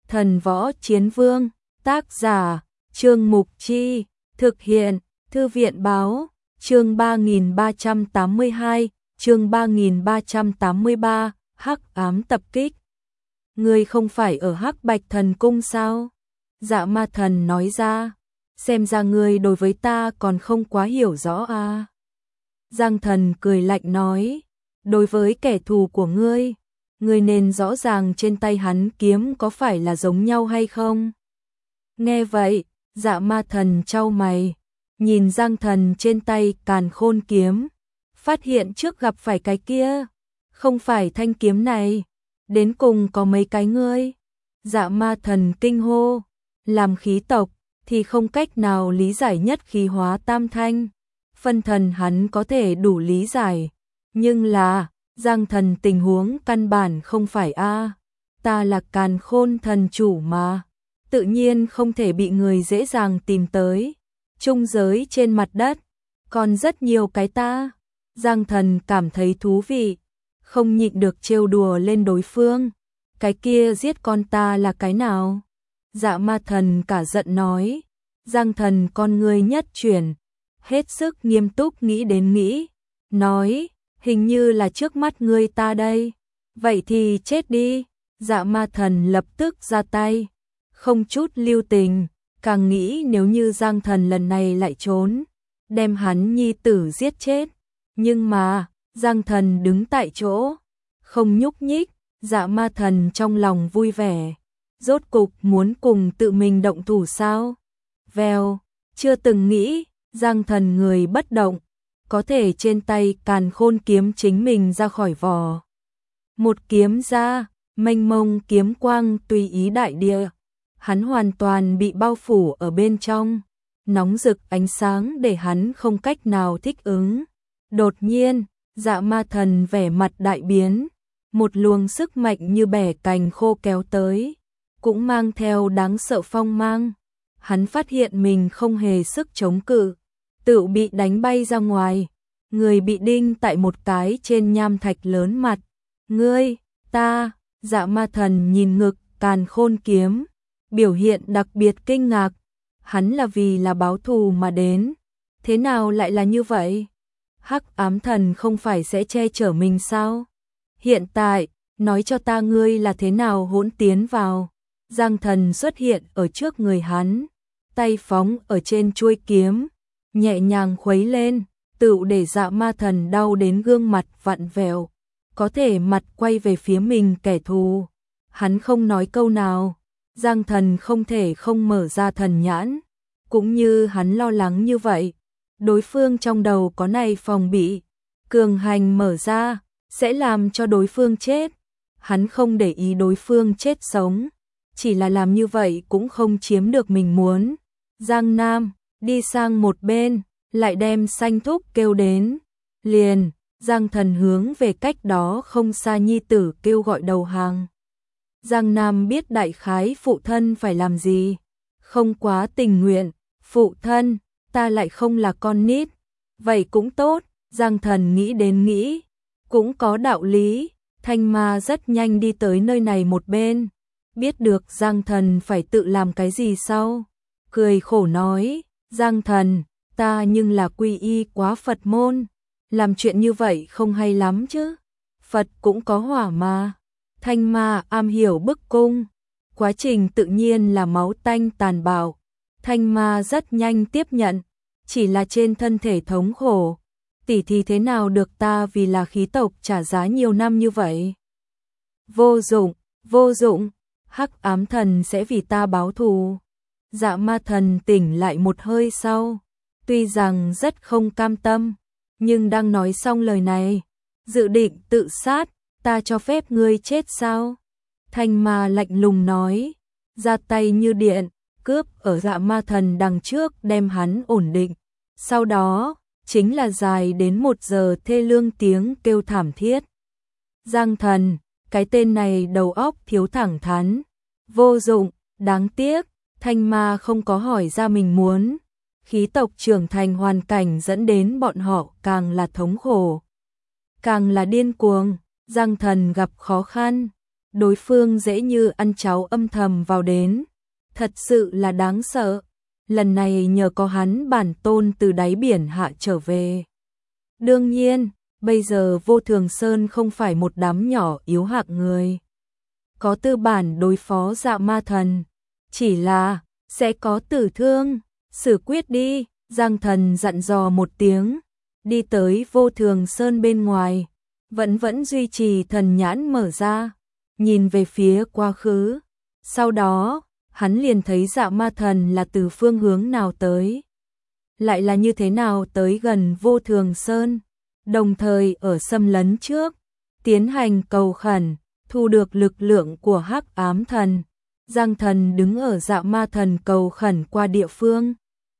Thần Võ Chiến Vương, tác giả, Trương Mục Chi, thực hiện, Thư viện Báo, chương 3382, chương 3383, Hắc Ám tập kích. Ngươi không phải ở Hắc Bạch Thần Cung sao? Dạ Ma Thần nói ra, xem ra ngươi đối với ta còn không quá hiểu rõ à. Giang Thần cười lạnh nói, đối với kẻ thù của ngươi nên rõ ràng trên tay hắn kiếm có phải là giống nhau hay không? Nghe vậy, Dạ Ma Thần chau mày, nhìn Giang Thần trên tay Càn Khôn kiếm, phát hiện trước gặp phải cái kia, không phải thanh kiếm này, đến cùng có mấy cái ngươi? Dạ Ma Thần kinh hô, làm khí tộc thì không cách nào lý giải nhất khí hóa tam thanh, phân thần hắn có thể đủ lý giải, nhưng là Giang Thần tình huống căn bản không phải a, ta là Càn Khôn thần chủ mà, tự nhiên không thể bị người dễ dàng tìm tới. Trung giới trên mặt đất còn rất nhiều cái ta. Giang Thần cảm thấy thú vị, không nhịn được trêu đùa lên đối phương. Cái kia giết con ta là cái nào? Dạ Ma Thần cả giận nói. Giang Thần con ngươi nhất chuyển, hết sức nghiêm túc nghĩ, nói, hình như là trước mắt ngươi ta đây. Vậy thì chết đi. Dạ Ma Thần lập tức ra tay, không chút lưu tình, càng nghĩ nếu như Giang Thần lần này lại trốn, đem hắn nhi tử giết chết. Nhưng mà, Giang Thần đứng tại chỗ, không nhúc nhích. Dạ Ma Thần trong lòng vui vẻ, rốt cục muốn cùng tự mình động thủ sao? Vèo, chưa từng nghĩ, Giang Thần người bất động, có thể trên tay Càn Khôn kiếm chính mình ra khỏi vỏ. Một kiếm ra, mênh mông kiếm quang tùy ý đại địa, hắn hoàn toàn bị bao phủ ở bên trong, nóng rực ánh sáng để hắn không cách nào thích ứng. Đột nhiên, Dạ Ma Thần vẻ mặt đại biến, một luồng sức mạnh như bẻ cành khô kéo tới, cũng mang theo đáng sợ phong mang. Hắn phát hiện mình không hề sức chống cự, tự bị đánh bay ra ngoài, người bị đinh tại một cái trên nham thạch lớn mặt. Ngươi, ta, Dạ Ma Thần nhìn ngực Càn Khôn kiếm, biểu hiện đặc biệt kinh ngạc. Hắn là vì là báo thù mà đến, thế nào lại là như vậy? Hắc Ám Thần không phải sẽ che chở mình sao? Hiện tại, nói cho ta ngươi là thế nào hỗn tiến vào. Giang Thần xuất hiện ở trước người hắn, tay phóng ở trên chuôi kiếm, nhẹ nhàng khuấy lên, tựu để Dạ Ma Thần đau đến gương mặt vặn vẹo, có thể mặt quay về phía mình kẻ thù. Hắn không nói câu nào, Giang Thần không thể không mở ra thần nhãn, cũng như hắn lo lắng như vậy. Đối phương trong đầu có này phòng bị, cường hành mở ra, sẽ làm cho đối phương chết. Hắn không để ý đối phương chết sống, chỉ là làm như vậy cũng không chiếm được mình muốn. Giang Nam, đi sang một bên, lại đem Sanh Thúc kêu đến. Liền, Giang Thần hướng về cách đó không xa nhi tử kêu gọi đầu hàng. Giang Nam biết đại khái phụ thân phải làm gì, không quá tình nguyện. Phụ thân, ta lại không là con nít. Vậy cũng tốt, Giang Thần nghĩ đến nghĩ, cũng có đạo lý. Thanh Ma rất nhanh đi tới nơi này một bên, biết được Giang Thần phải tự làm cái gì sau, cười khổ nói, Giang Thần, ta nhưng là quy y quá Phật môn, làm chuyện như vậy không hay lắm chứ. Phật cũng có hỏa mà. Thanh Ma am hiểu bức cung, quá trình tự nhiên là máu tanh tàn bạo. Thanh Ma rất nhanh tiếp nhận, chỉ là trên thân thể thống khổ. Tỷ thì thế nào được, ta vì là khí tộc trả giá nhiều năm như vậy. Vô dụng, vô dụng, Hắc Ám Thần sẽ vì ta báo thù. Dạ Ma Thần tỉnh lại một hơi sau, tuy rằng rất không cam tâm, nhưng đang nói xong lời này, dự định tự sát, ta cho phép ngươi chết sao? Thanh Ma lạnh lùng nói, ra tay như điện, cướp ở Dạ Ma Thần đằng trước đem hắn ổn định. Sau đó, chính là dài đến 1 giờ thê lương tiếng kêu thảm thiết. Giang Thần, cái tên này đầu óc thiếu thẳng thắn, vô dụng, đáng tiếc. Thanh Ma không có hỏi ra mình muốn. Khí tộc trưởng thành hoàn cảnh dẫn đến bọn họ càng là thống khổ, càng là điên cuồng. Giang Thần gặp khó khăn, đối phương dễ như ăn cháo âm thầm vào đến, thật sự là đáng sợ. Lần này nhờ có hắn bản tôn từ đáy biển hạ trở về. Đương nhiên, bây giờ Vô Thường Sơn không phải một đám nhỏ yếu hạng người. Có tư bản đối phó Dạ Ma Thần, chỉ là sẽ có tử thương, xử quyết đi. Giang Thần dặn dò một tiếng, đi tới Vô Thường Sơn bên ngoài, vẫn duy trì thần nhãn mở ra, nhìn về phía quá khứ. Sau đó, hắn liền thấy Dạ Ma Thần là từ phương hướng nào tới, lại là như thế nào tới gần Vô Thường Sơn, đồng thời ở xâm lấn trước, tiến hành cầu khẩn, thu được lực lượng của Hắc Ám Thần. Giang Thần đứng ở Dạ Ma Thần cầu khẩn qua địa phương,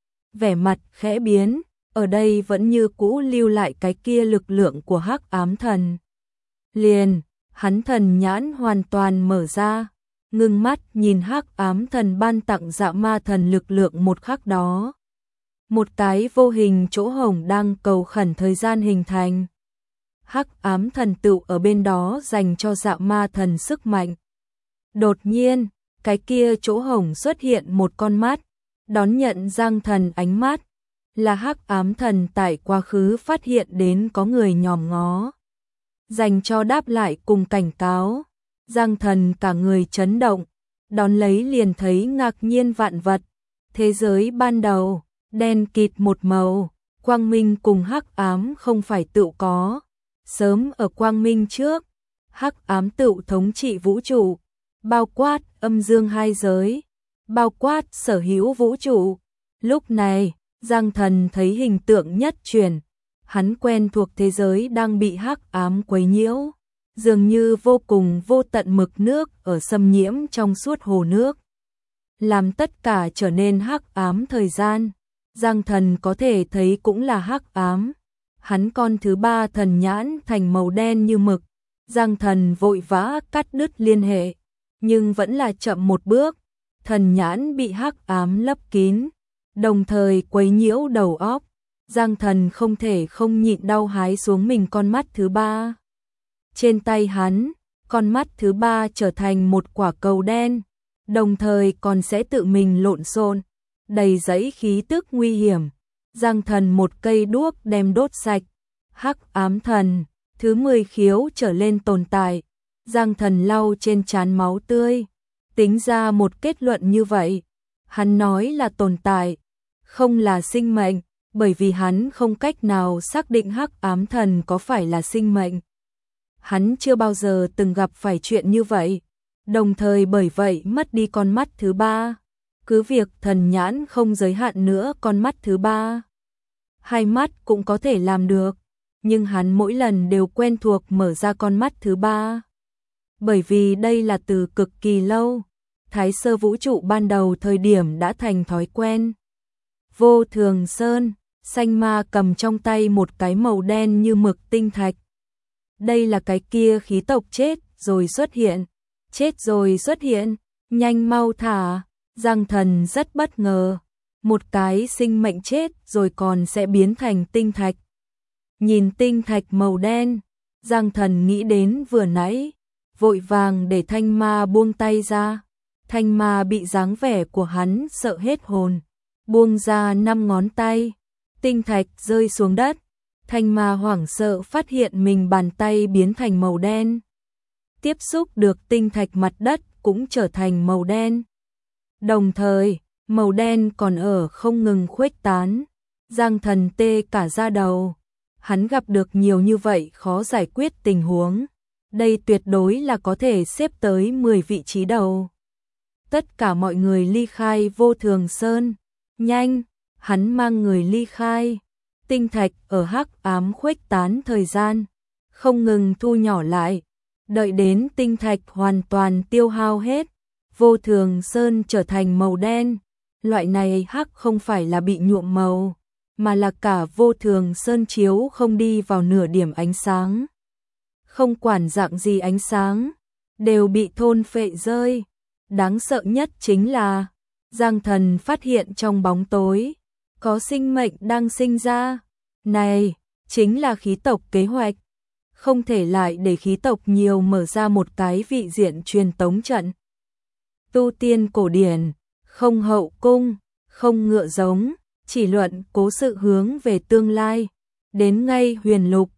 vẻ mặt khẽ biến, ở đây vẫn như cũ lưu lại cái kia lực lượng của Hắc Ám Thần. Liền, hắn thần nhãn hoàn toàn mở ra, ngưng mắt nhìn Hắc Ám Thần ban tặng Dạ Ma Thần lực lượng một khắc đó. Một cái vô hình chỗ hổng đang cầu khẩn thời gian hình thành. Hắc Ám Thần tựu ở bên đó dành cho Dạ Ma Thần sức mạnh. Đột nhiên, cái kia chỗ hổng xuất hiện một con mắt, đón nhận Giang Thần ánh mắt, là Hắc Ám Thần tại quá khứ phát hiện đến có người nhòm ngó, dành cho đáp lại cùng cảnh cáo. Giang Thần cả người chấn động, đón lấy liền thấy ngạc nhiên vạn vật, thế giới ban đầu, đen kịt một màu, quang minh cùng hắc ám không phải tự có, sớm ở quang minh trước, hắc ám tự thống trị vũ trụ, bao quát âm dương hai giới, bao quát sở hữu vũ trụ. Lúc này, Giang Thần thấy hình tượng nhất chuyển, hắn quen thuộc thế giới đang bị hắc ám quấy nhiễu, dường như vô cùng vô tận mực nước ở xâm nhiễm trong suốt hồ nước, làm tất cả trở nên hắc ám. Thời gian, Giang Thần có thể thấy cũng là hắc ám. Hắn con thứ ba thần nhãn thành màu đen như mực, Giang Thần vội vã cắt đứt liên hệ, nhưng vẫn là chậm một bước, thần nhãn bị hắc ám lấp kín, đồng thời quấy nhiễu đầu óc. Giang Thần không thể không nhịn đau hái xuống mình con mắt thứ ba. Trên tay hắn, con mắt thứ ba trở thành một quả cầu đen, đồng thời còn sẽ tự mình lộn xộn, đầy dẫy khí tức nguy hiểm. Giang Thần một cây đuốc đem đốt sạch. Hắc ám thần, thứ 10 khiếu trở lên tồn tại. Giang Thần lau trên trán máu tươi, tính ra một kết luận như vậy. Hắn nói là tồn tại, không là sinh mệnh, bởi vì hắn không cách nào xác định hắc ám thần có phải là sinh mệnh. Hắn chưa bao giờ từng gặp phải chuyện như vậy, đồng thời bởi vậy mất đi con mắt thứ ba. Cứ việc thần nhãn không giới hạn nữa con mắt thứ ba, hai mắt cũng có thể làm được, nhưng hắn mỗi lần đều quen thuộc mở ra con mắt thứ ba. Bởi vì đây là từ cực kỳ lâu, Thái Sơ vũ trụ ban đầu thời điểm đã thành thói quen. Vô Thường Sơn, Xanh Ma cầm trong tay một cái màu đen như mực tinh thạch. Đây là cái kia khí tộc chết rồi xuất hiện. Chết rồi xuất hiện, nhanh mau thả. Giang Thần rất bất ngờ, một cái sinh mệnh chết rồi còn sẽ biến thành tinh thạch. Nhìn tinh thạch màu đen, Giang Thần nghĩ đến vừa nãy, vội vàng để Thanh Ma buông tay ra. Thanh Ma bị dáng vẻ của hắn sợ hết hồn, buông ra 5 ngón tay, tinh thạch rơi xuống đất. Thanh Ma hoảng sợ phát hiện mình bàn tay biến thành màu đen. Tiếp xúc được tinh thạch, mặt đất cũng trở thành màu đen. Đồng thời, màu đen còn ở không ngừng khuếch tán. Giang Thần tê cả da đầu. Hắn gặp được nhiều như vậy khó giải quyết tình huống. Đây tuyệt đối là có thể xếp tới 10 vị trí đầu. Tất cả mọi người ly khai Vô Thường Sơn. Nhanh, hắn mang người ly khai. Tinh thạch ở hắc ám khuếch tán thời gian, không ngừng thu nhỏ lại. Đợi đến tinh thạch hoàn toàn tiêu hao hết, Vô Thường Sơn trở thành màu đen. Loại này hắc không phải là bị nhuộm màu, mà là cả Vô Thường Sơn chiếu không đi vào nửa điểm ánh sáng. Không quản dạng gì ánh sáng, đều bị thôn phệ rơi. Đáng sợ nhất chính là, Giang Thần phát hiện trong bóng tối, có sinh mệnh đang sinh ra. Này, chính là khí tộc kế hoạch. không thể lại để khí tộc nhiều mở ra một cái vị diện truyền tống trận. Tu tiên cổ điển, không hậu cung, không ngựa giống, chỉ luận cố sự hướng về tương lai. Đến ngay huyền lục,